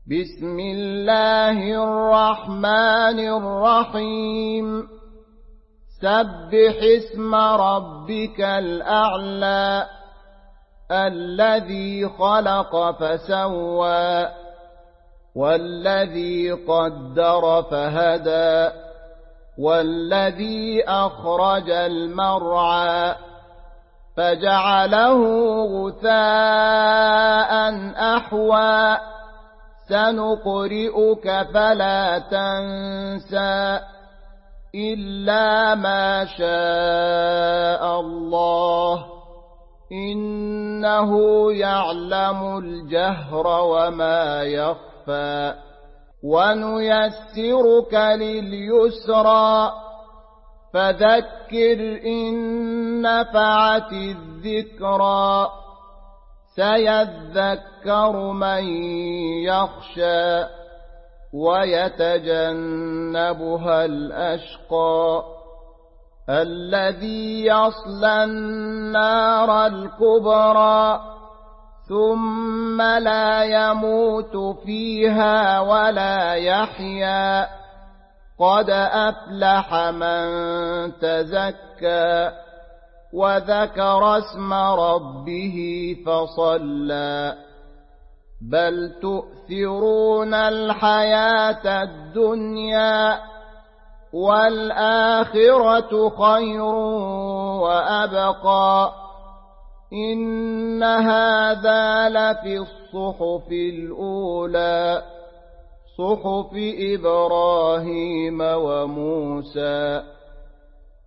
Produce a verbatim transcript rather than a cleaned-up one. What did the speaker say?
بسم الله الرحمن الرحيم سبح اسم ربك الأعلى الذي خلق فسوى والذي قدر فهدى والذي أخرج المرعى فجعله غثاء أحوى سنقرئك فلا تنسى إلا ما شاء الله إنه يعلم الجهر وما يخفى ونيسرك لليسرى فذكر إن نفعت الذكرى سيذكر من يخشى ويتجنبها الأشقى الذي يصلى النار الكبرى ثم لا يموت فيها ولا يحيا قد أفلح من تزكى وذكر اسم ربه فصلى بل تؤثرون الحياة الدنيا والآخرة خير وأبقى إن هذا لفي الصحف الأولى صحف إبراهيم وموسى